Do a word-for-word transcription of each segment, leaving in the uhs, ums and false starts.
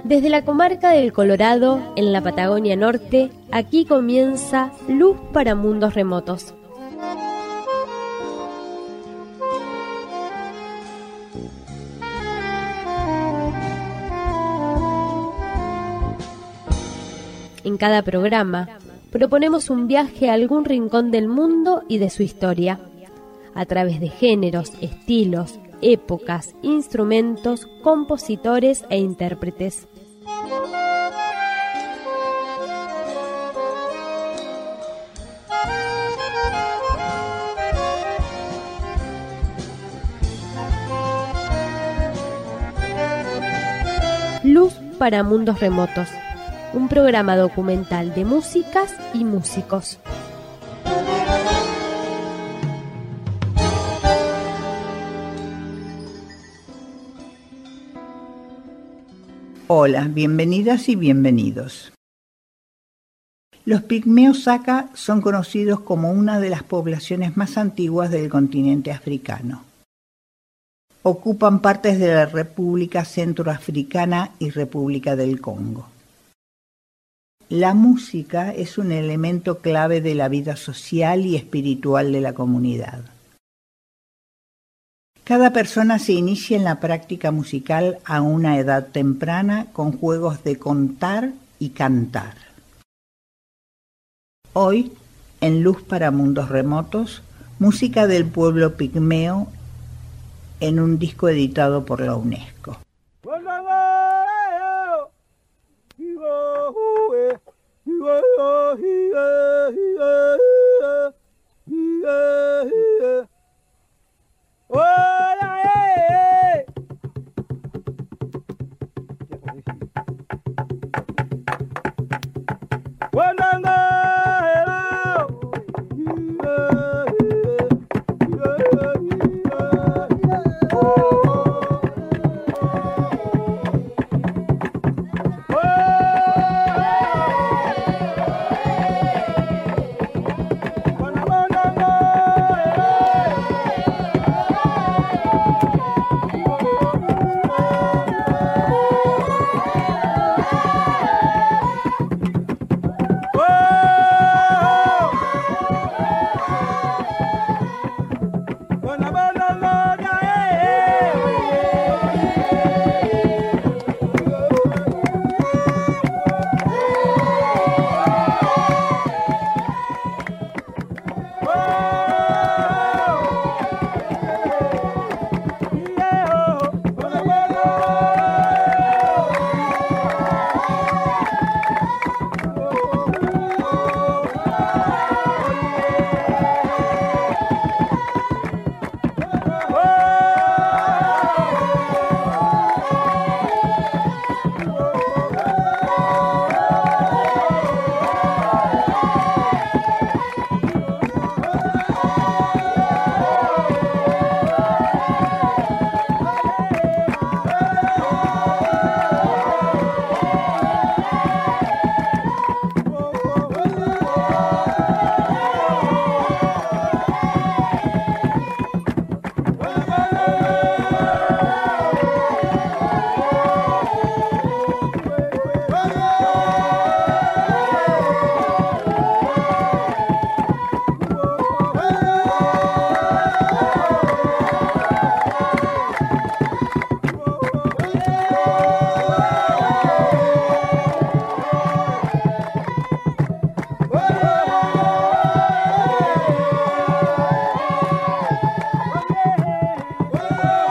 Desde la comarca del Colorado, en la Patagonia Norte, aquí comienza Luz para Mundos Remotos. En cada programa, proponemos un viaje a algún rincón del mundo y de su historia, a través de géneros, estilos, épocas, instrumentos, compositores e intérpretes. Luz para Mundos Remotos, un programa documental de músicas y músicos. Hola, bienvenidas y bienvenidos. Los pigmeos Aka son conocidos como una de las poblaciones más antiguas del continente africano. Ocupan partes de la República Centroafricana y República del Congo. La música es un elemento clave de la vida social y espiritual de la comunidad. Cada persona se inicia en la práctica musical a una edad temprana con juegos de contar y cantar. Hoy, en Luz para Mundos Remotos, música del pueblo pigmeo en un disco editado por la UNESCO. Whoa!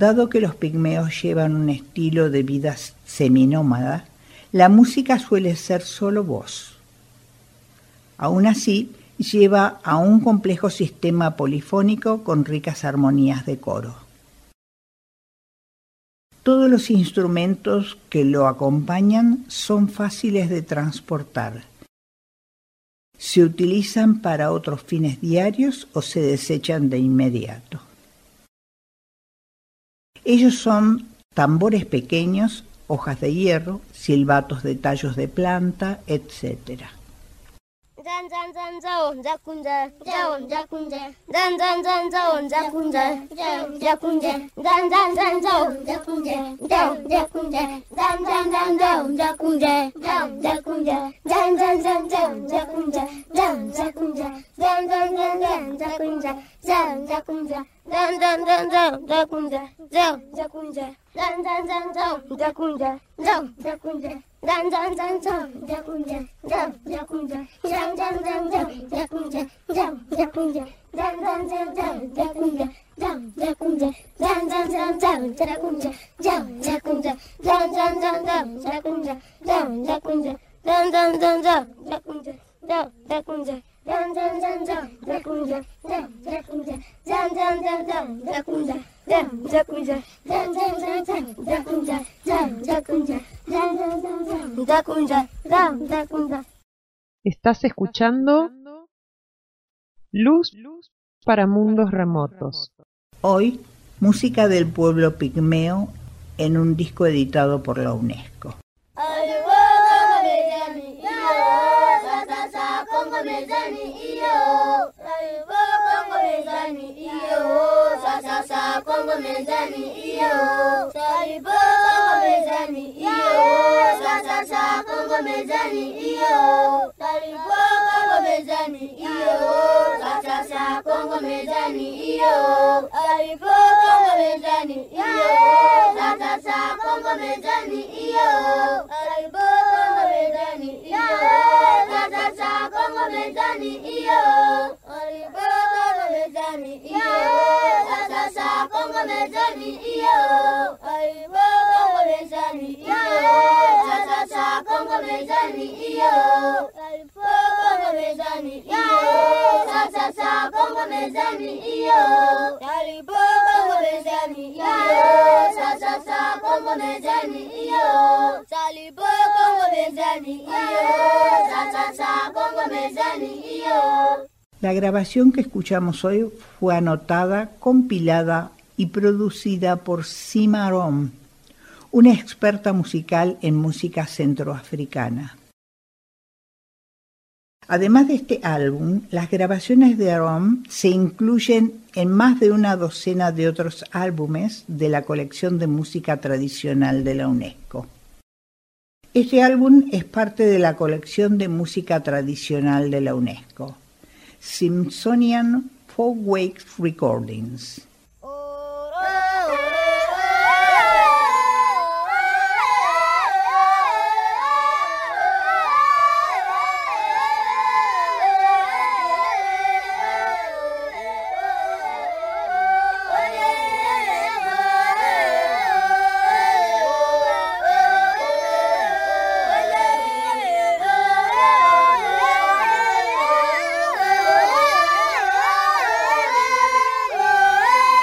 Dado que los pigmeos llevan un estilo de vida seminómada, la música suele ser solo voz. Aún así, lleva a un complejo sistema polifónico con ricas armonías de coro. Todos los instrumentos que lo acompañan son fáciles de transportar. Se utilizan para otros fines diarios o se desechan de inmediato. Ellos son tambores pequeños, hojas de hierro, silbatos de tallos de planta, etcétera. Dan dan dan dan jakunja dan jakunja dan dan dan dan jakunja dan jakunja dan dan dan dan jakunja dan jakunja dan dan dan dan jakunja dan jakunja dan dan dan dan jakunja dan jakunja dan dan dan dan jakunja dan jakunja dan dan dan dan jakunja dan jakunja dan dan dan dan jakunja dan jakunja dan dan dan dan jakunja dan jakunja dan dan dan dan jakunja dan jakunja dan dan dan dan jakunja dan jakunja dan dan dan dan jakunja dan jakunja dan dan dan dan jakunja dan jakunja dan dan dan dan jakunja dan jakunja dan dan dan dan jakunja dan jakunja dan dan dan dan jakunja dan jakunja dan dan dan dan jakunja dan jakunja dan dan dan dan jakunja dan jakunja. Estás escuchando Luz para Mundos Remotos. Hoy, música del pueblo pigmeo en un disco editado por la UNESCO. Kongo mezani iyo, salibo mezani iyo, sasa sa Kongo mezani iyo, salibo mezani iyo, sasa sa Kongo mezani iyo, salibo mezani iyo, sasa sa Kongo mezani iyo, salibo mezani iyo, sasa sa Kongo mezani iyo, salibo mezani iyo, sasa sa Kongo mezani iyo, aibo Kongo mezani iyo, sasa sa Kongo mezani iyo, aibo Kongo mezani iyo, sasa sa Kongo mezani iyo, aibo Kongo mezani iyo, sasa sa Kongo mezani iyo, salibo Kongo mezani iyo, sasa sa Kongo mezani iyo. La grabación que escuchamos hoy fue anotada, compilada y producida por Sima Arom, una experta musical en música centroafricana. Además de este álbum, las grabaciones de Arom se incluyen en más de una docena de otros álbumes de la colección de música tradicional de la UNESCO. Este álbum es parte de la colección de música tradicional de la UNESCO, Smithsonian Folkwake Recordings. Oh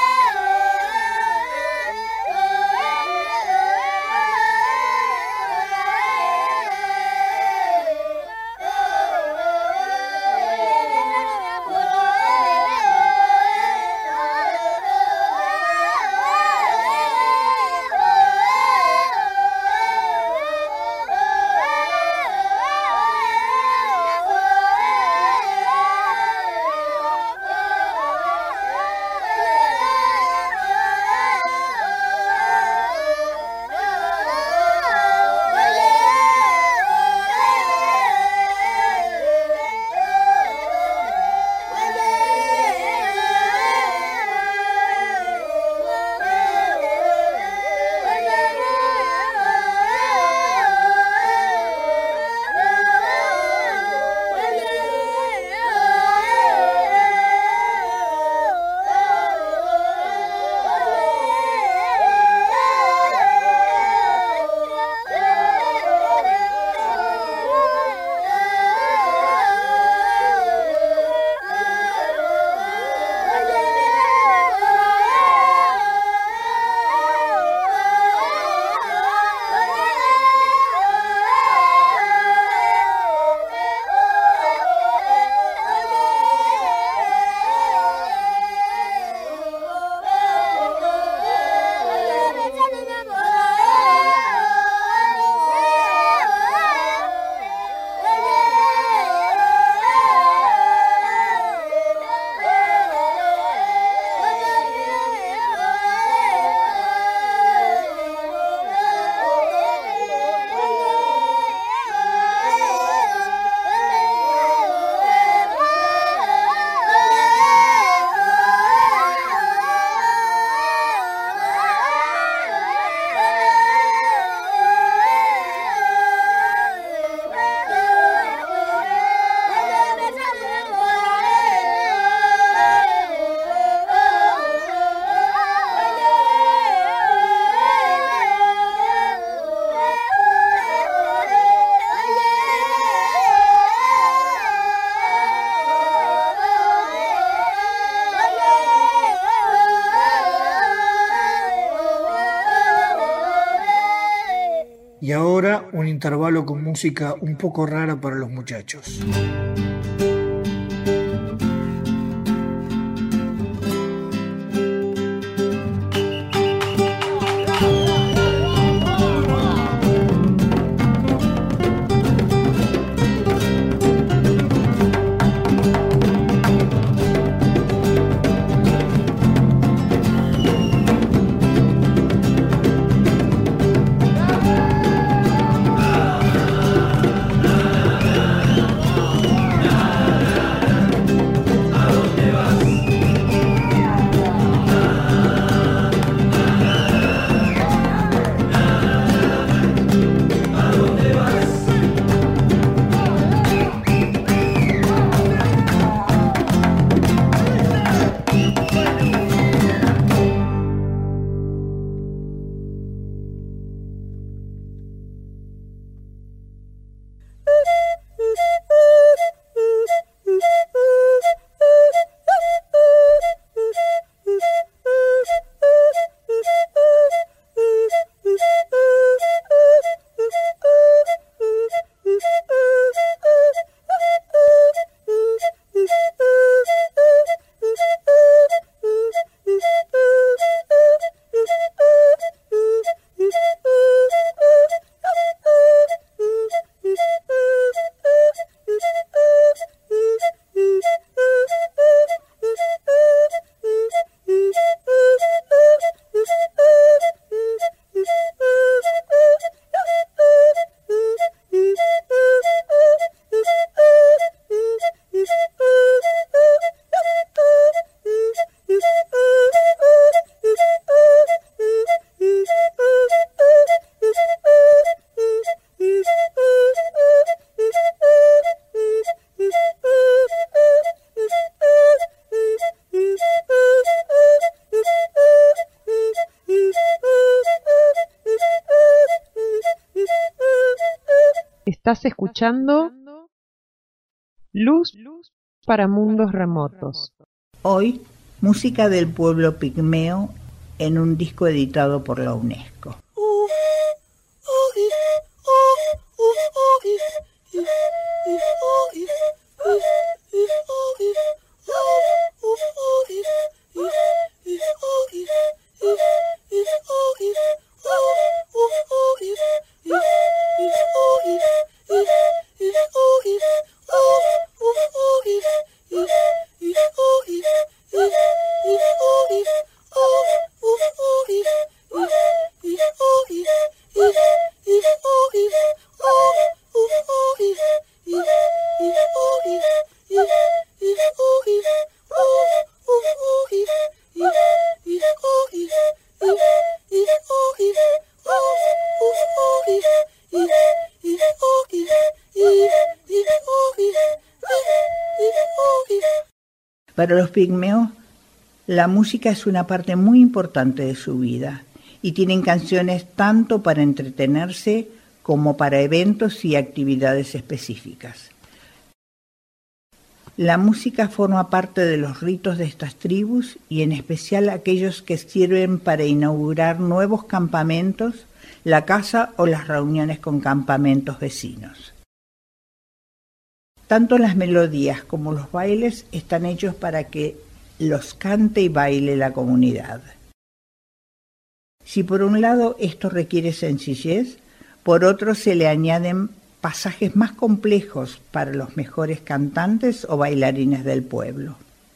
Y ahora un intervalo con música un poco rara para los muchachos. Estás escuchando Luz para Mundos Remotos. Hoy, música del pueblo pigmeo en un disco editado por la UNESCO. Para los pigmeos, la música es una parte muy importante de su vida y tienen canciones tanto para entretenerse como para eventos y actividades específicas. La música forma parte de los ritos de estas tribus y en especial aquellos que sirven para inaugurar nuevos campamentos, la casa o las reuniones con campamentos vecinos. Tanto las melodías como los bailes están hechos para que los cante y baile la comunidad. Si por un lado esto requiere sencillez, por otro se le añaden pasajes más complejos para los mejores cantantes o bailarines del pueblo.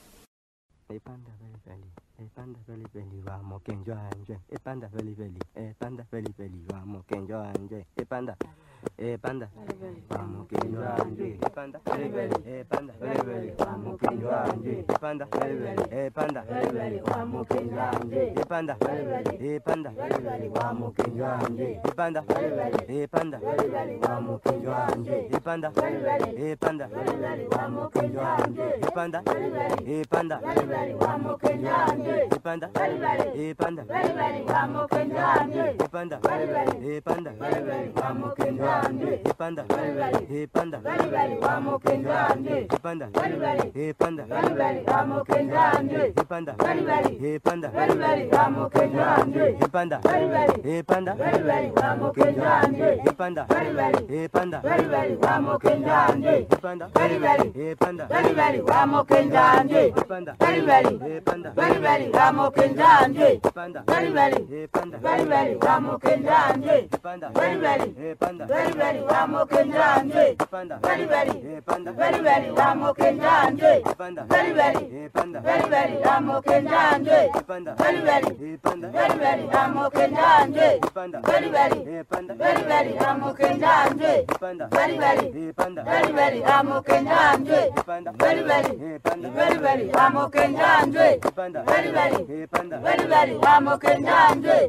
Panda veli veli vamos que yo anje e panda veli veli e panda veli veli vamos que yo anje e panda e panda vamos que yo anje e panda veli veli e panda veli veli vamos que yo anje e panda veli veli e panda veli veli vamos que yo anje e panda veli veli e panda veli veli vamos que yo anje e panda veli veli e panda veli veli vamos que yo anje e panda veli veli e panda veli veli vamos que yo anje e panda veli veli e panda veli veli vamos que yo anje e panda veli veli e panda veli veli vamos que yo anje e panda veli veli e panda veli veli vamos que yo kenjanje, panda, hey panda, vamos kenjanje, panda, hey panda, vamos kenjanje, panda, hey panda, vamos kenjanje, panda, hey panda, vamos kenjanje, panda, hey panda, vamos kenjanje, panda, hey panda, vamos kenjanje, panda, hey panda, vamos kenjanje, panda, hey panda, vamos kenjanje, panda, very very, hey panda, very very, vamos kenjanje, panda, very very, hey panda, very very, vamos kenjanje, panda, very very, hey panda, very very, vamos kenjanje, panda, very very, hey panda, very very, vamos kenjanje, panda, very very, hey panda, very very, vamos kenjanje, panda, very very, hey panda, very very, vamos kenjanje, panda, very very, hey panda, very very, vamos kenjanje, panda, very very, hey panda, very very, vamos kenjanje.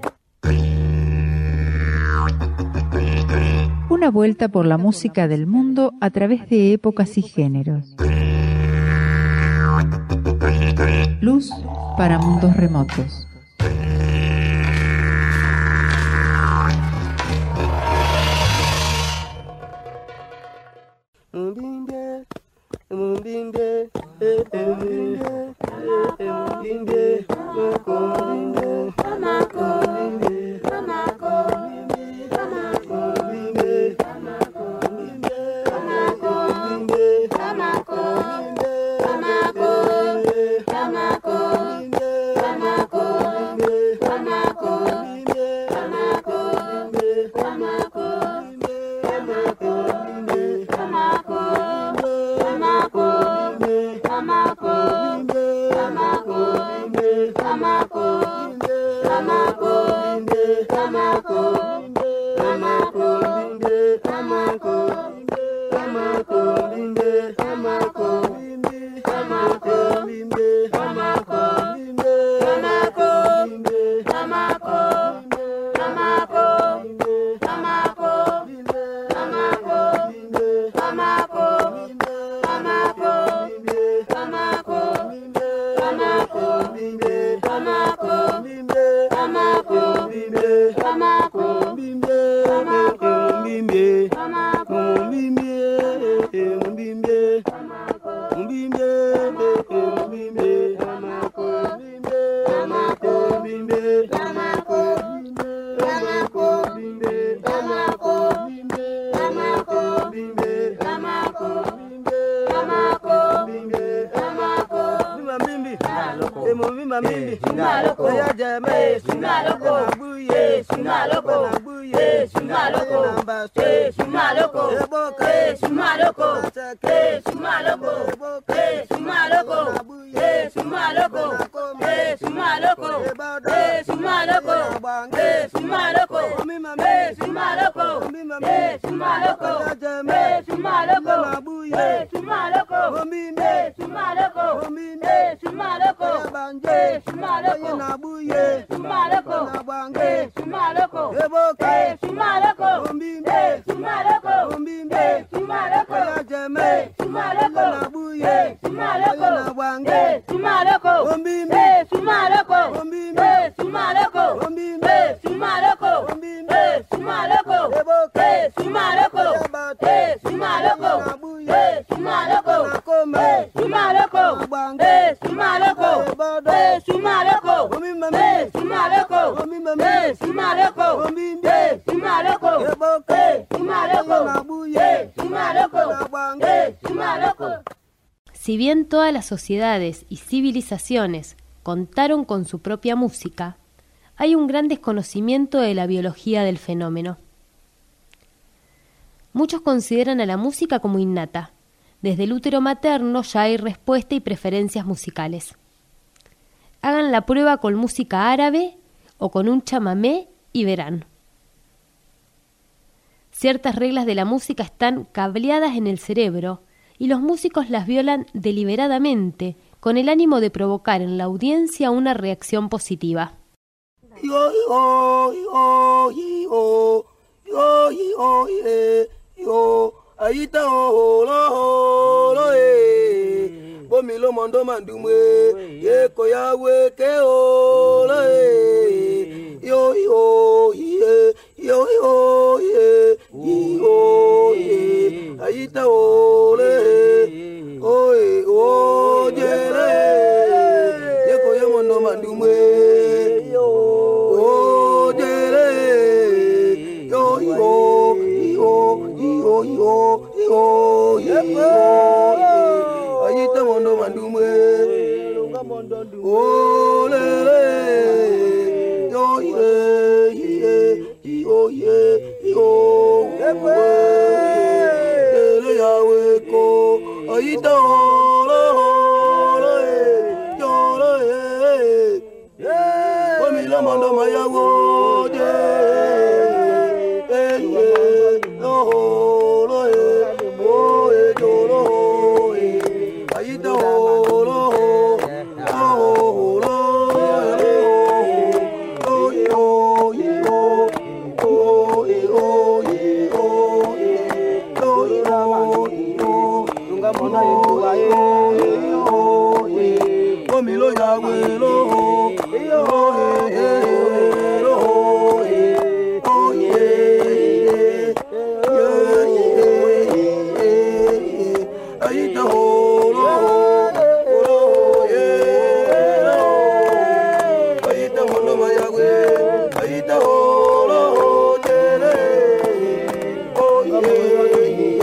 Una vuelta por la música del mundo a través de épocas y géneros. Luz para mundos remotos. Si bien todas las sociedades y civilizaciones contaron con su propia música, hay un gran desconocimiento de la biología del fenómeno. Muchos consideran a la música como innata. Desde el útero materno ya hay respuesta y preferencias musicales. Hagan la prueba con música árabe o con un chamamé y verán. Ciertas reglas de la música están cableadas en el cerebro y los músicos las violan deliberadamente con el ánimo de provocar en la audiencia una reacción positiva. Yo, yo, yo, yo, yo, yo, yo, ahí está, lo, lo, eh, bomi lo mando mandume, ye koya we ke o, lo, eh, yo, yo, yo, yo, yo, yo. Ayita ole, oye, oye, yeko yamondo mandume, oye, yo, yo, yo, yo, yo, yo, yeko, ayita mondo mandume, ole, yo, yo, yo, yo, yeko. Ayita olo olo eh olo eh eh omi la mando mayago je eh eh olo eh o eh olo eh ayita olo olo oh yo yo oh yo mona induga ye o ye komilo ya gwelo o ye o ye o ye ayita holo o ye ayita mono maya gwe ayita holo jere o ye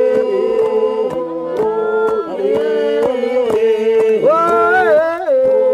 Whoa!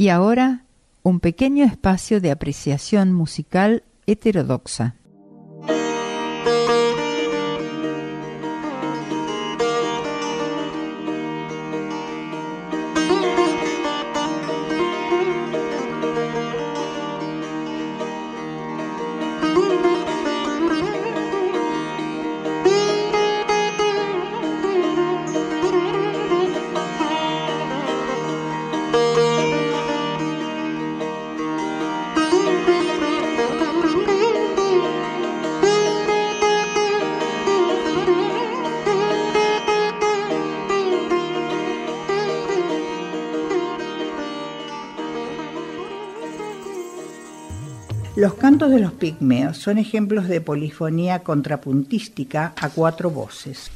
Y ahora, un pequeño espacio de apreciación musical heterodoxa. Los cantos de los pigmeos son ejemplos de polifonía contrapuntística a cuatro voces.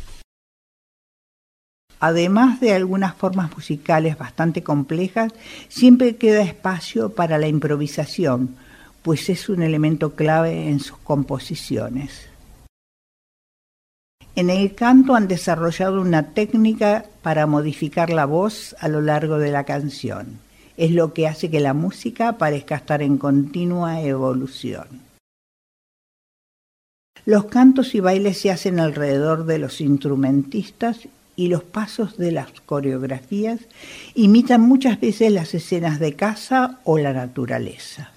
Además de algunas formas musicales bastante complejas, siempre queda espacio para la improvisación, pues es un elemento clave en sus composiciones. En el canto han desarrollado una técnica para modificar la voz a lo largo de la canción. Es lo que hace que la música parezca estar en continua evolución. Los cantos y bailes se hacen alrededor de los instrumentistas y los pasos de las coreografías imitan muchas veces las escenas de caza o la naturaleza.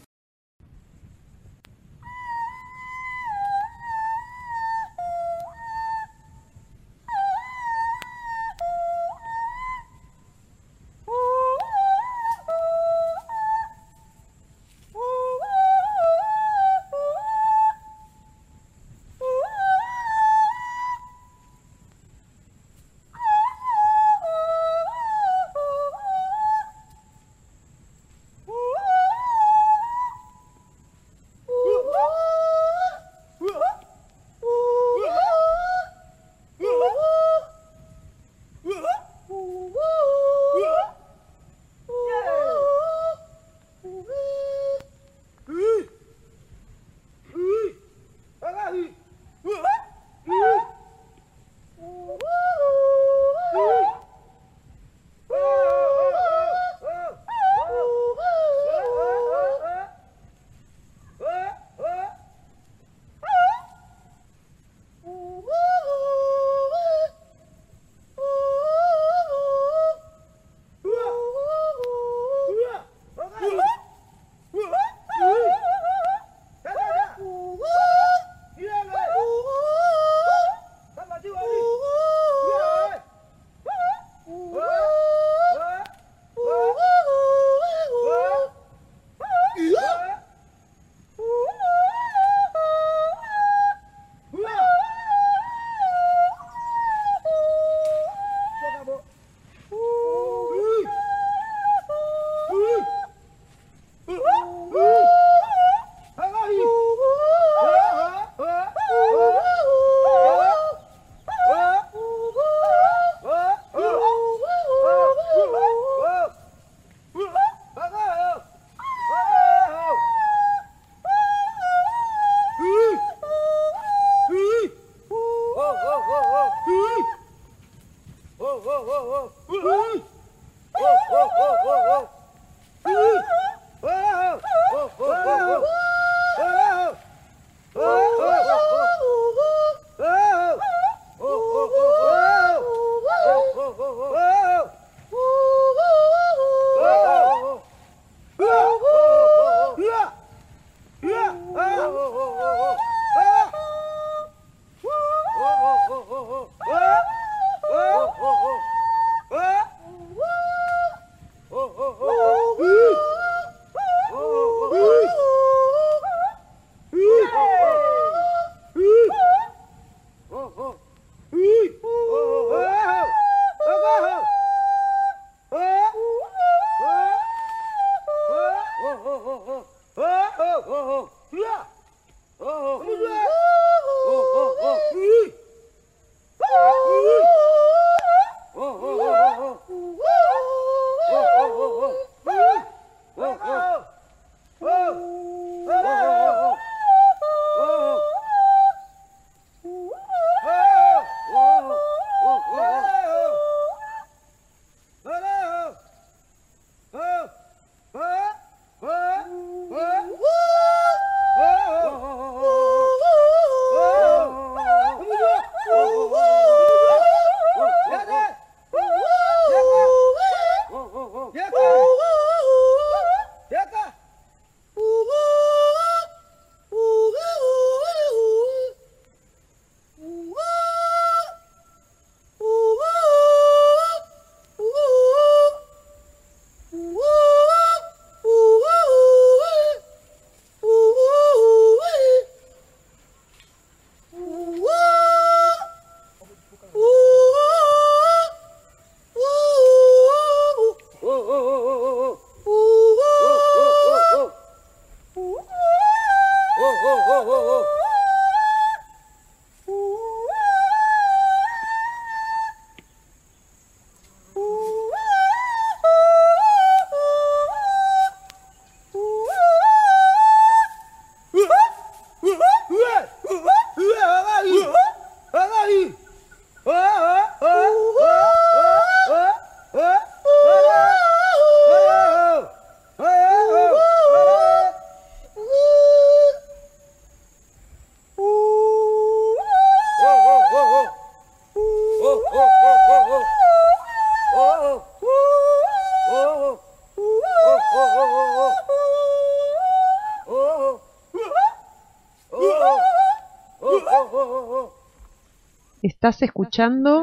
Estás escuchando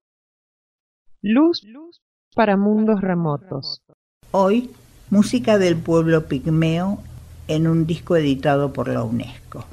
Luz para Mundos Remotos. Hoy, música del pueblo pigmeo en un disco editado por la UNESCO.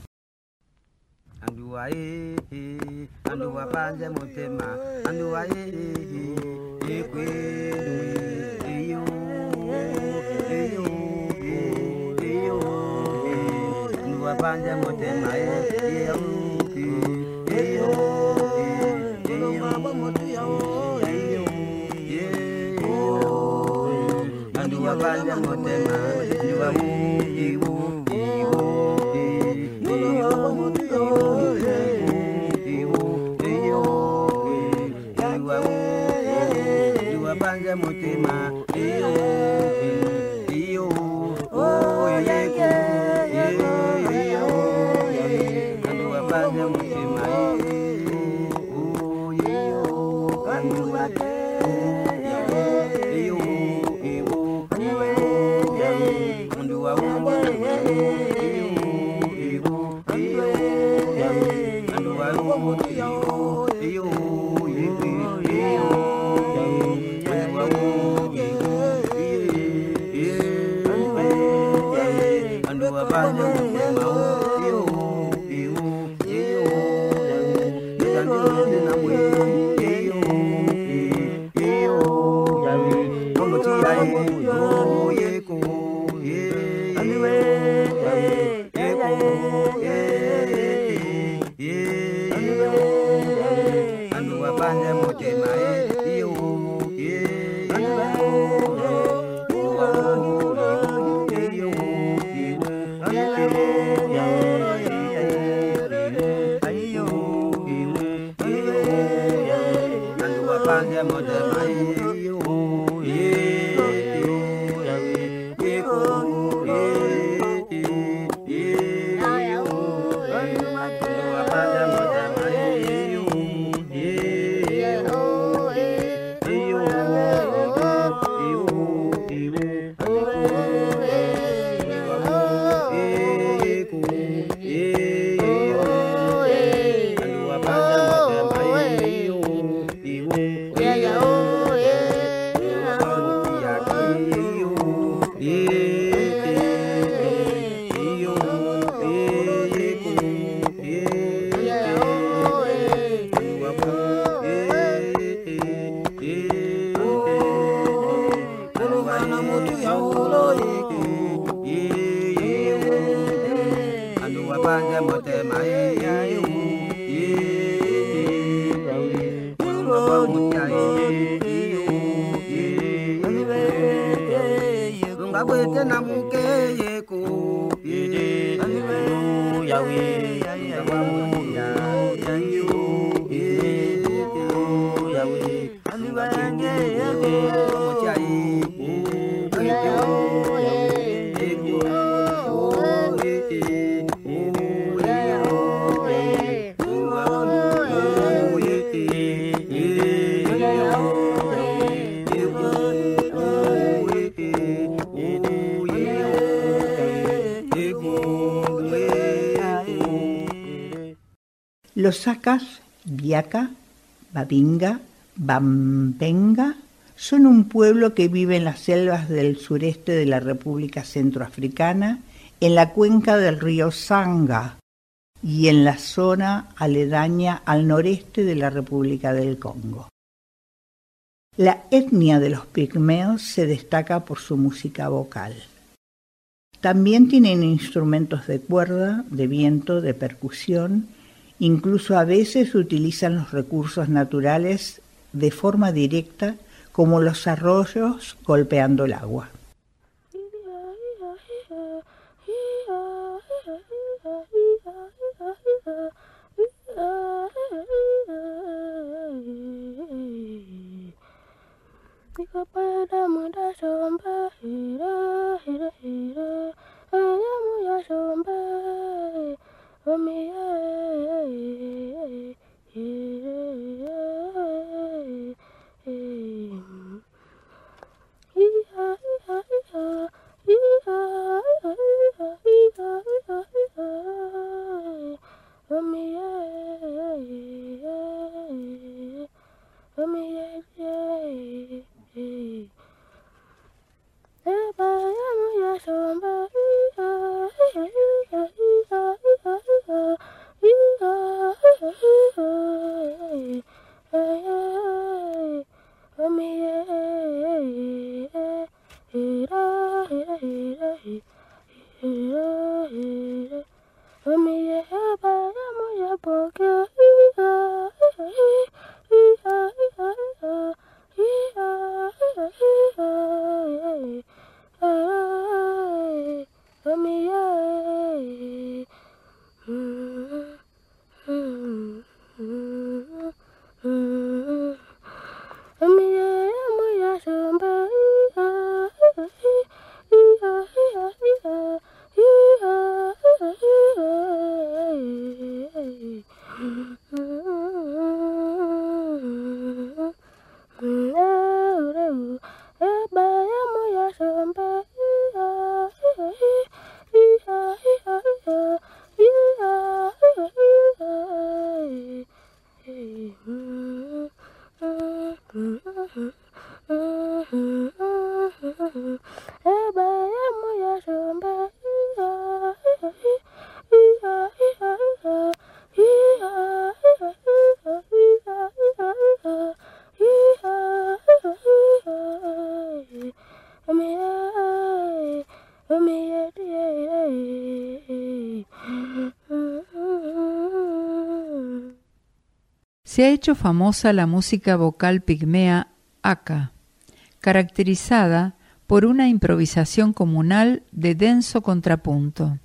Los sacas, Biaca, Babinga, Bambenga, son un pueblo que vive en las selvas del sureste de la República Centroafricana, en la cuenca del río Sanga y en la zona aledaña al noreste de la República del Congo. La etnia de los pigmeos se destaca por su música vocal. También tienen instrumentos de cuerda, de viento, de percusión. Incluso a veces utilizan los recursos naturales de forma directa, como los arroyos golpeando el agua. Yeah. Se ha hecho famosa la música vocal pigmea haka, caracterizada por una improvisación comunal de denso contrapunto.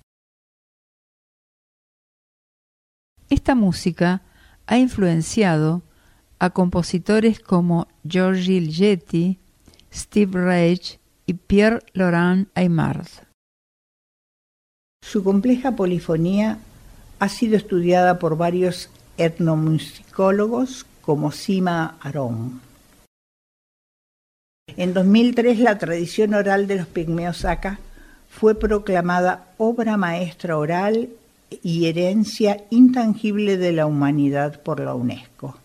Esta música ha influenciado a compositores como György Ligeti, Steve Reich y Pierre-Laurent Aimard. Su compleja polifonía ha sido estudiada por varios etnomusicólogos como Sima Aron. En dos mil tres, la tradición oral de los pigmeos haka fue proclamada obra maestra oral y herencia intangible de la humanidad por la UNESCO.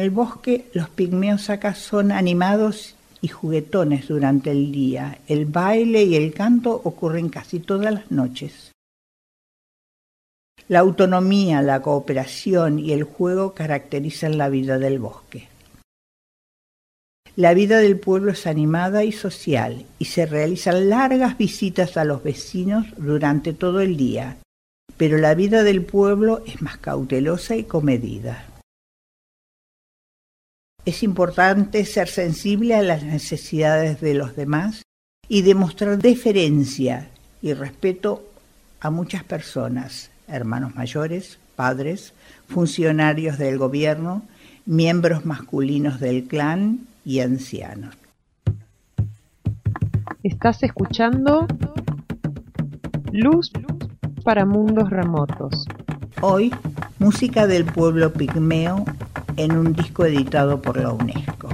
el bosque, los pigmeos Aka son animados y juguetones durante el día. El baile y el canto ocurren casi todas las noches. La autonomía, la cooperación y el juego caracterizan la vida del bosque. La vida del pueblo es animada y social y se realizan largas visitas a los vecinos durante todo el día, pero la vida del pueblo es más cautelosa y comedida. Es importante ser sensible a las necesidades de los demás y demostrar deferencia y respeto a muchas personas, hermanos mayores, padres, funcionarios del gobierno, miembros masculinos del clan y ancianos. Estás escuchando Luz para Mundos Remotos. Hoy, música del pueblo pigmeo en un disco editado por la UNESCO.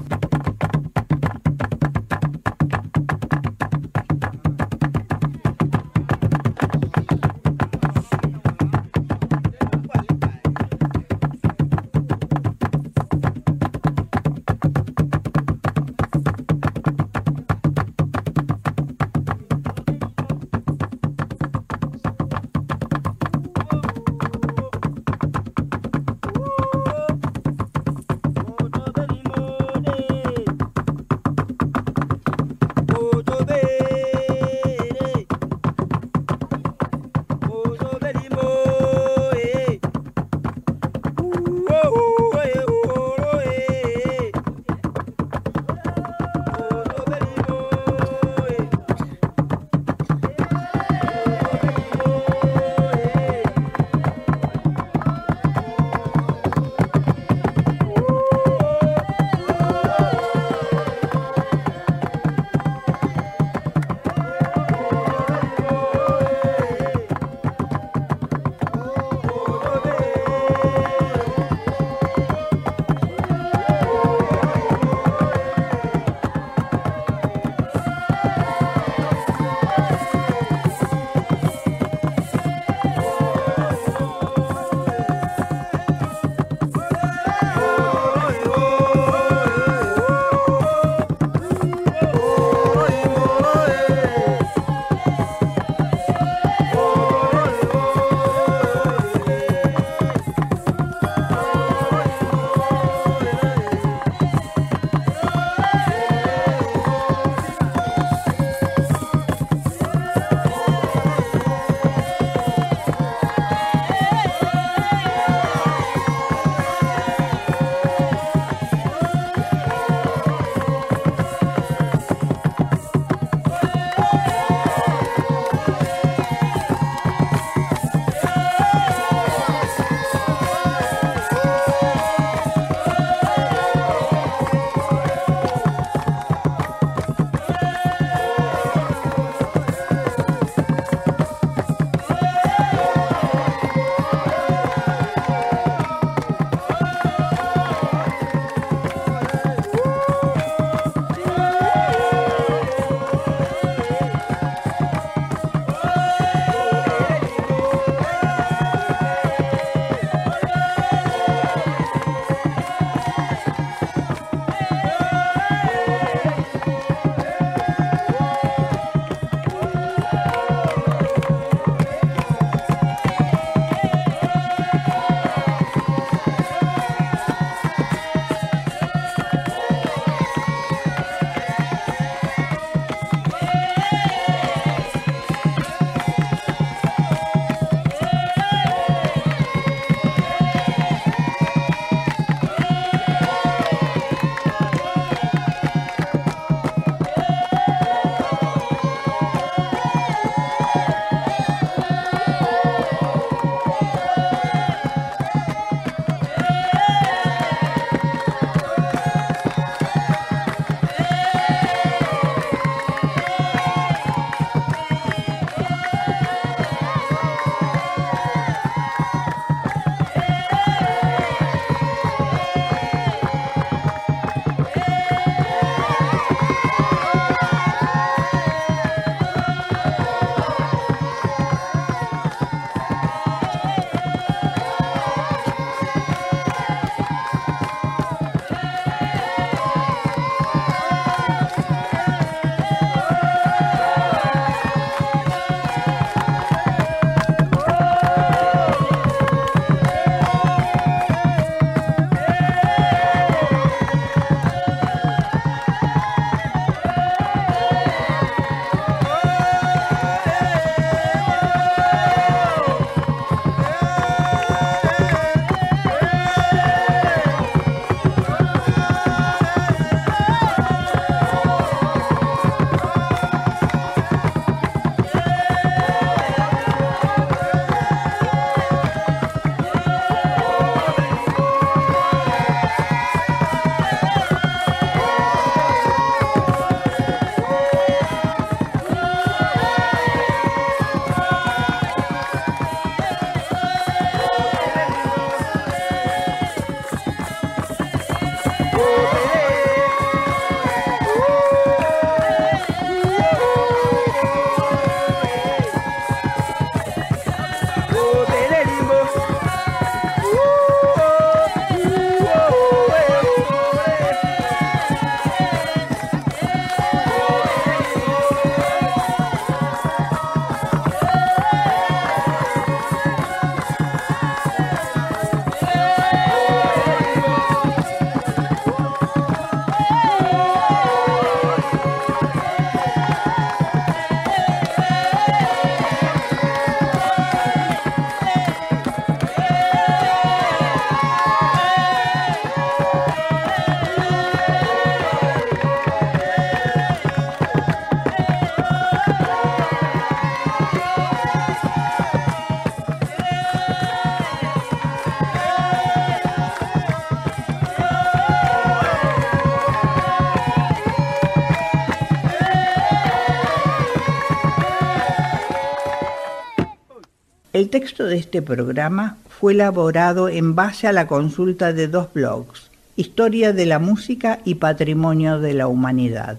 El texto de este programa fue elaborado en base a la consulta de dos blogs, Historia de la Música y Patrimonio de la Humanidad.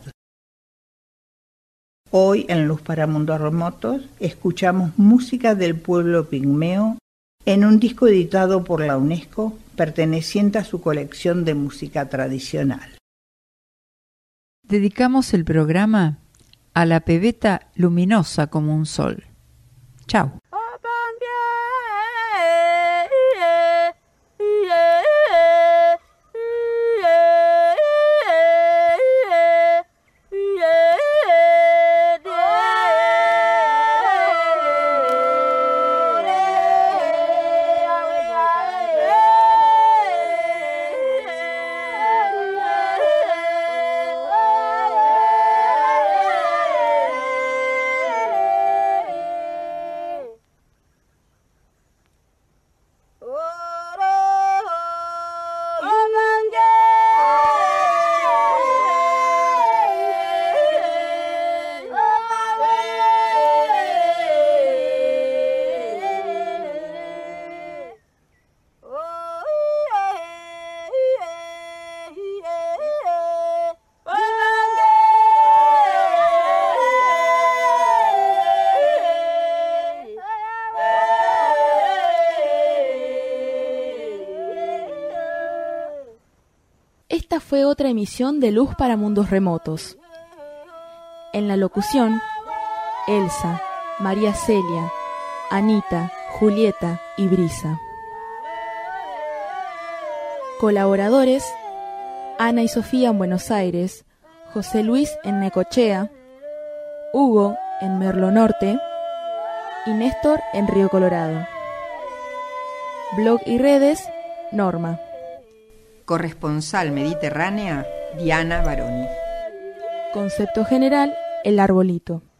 Hoy en Luz para Mundos Remotos escuchamos música del pueblo pigmeo en un disco editado por la UNESCO perteneciente a su colección de música tradicional. Dedicamos el programa a la pebeta luminosa como un sol. Chao. Esta fue otra emisión de Luz para Mundos Remotos. En la locución, Elsa, María Celia, Anita, Julieta y Brisa. Colaboradores, Ana y Sofía en Buenos Aires, José Luis en Necochea, Hugo en Merlo Norte y Néstor en Río Colorado. Blog y redes, Norma. Corresponsal mediterránea, Diana Baroni. Concepto general, El Arbolito.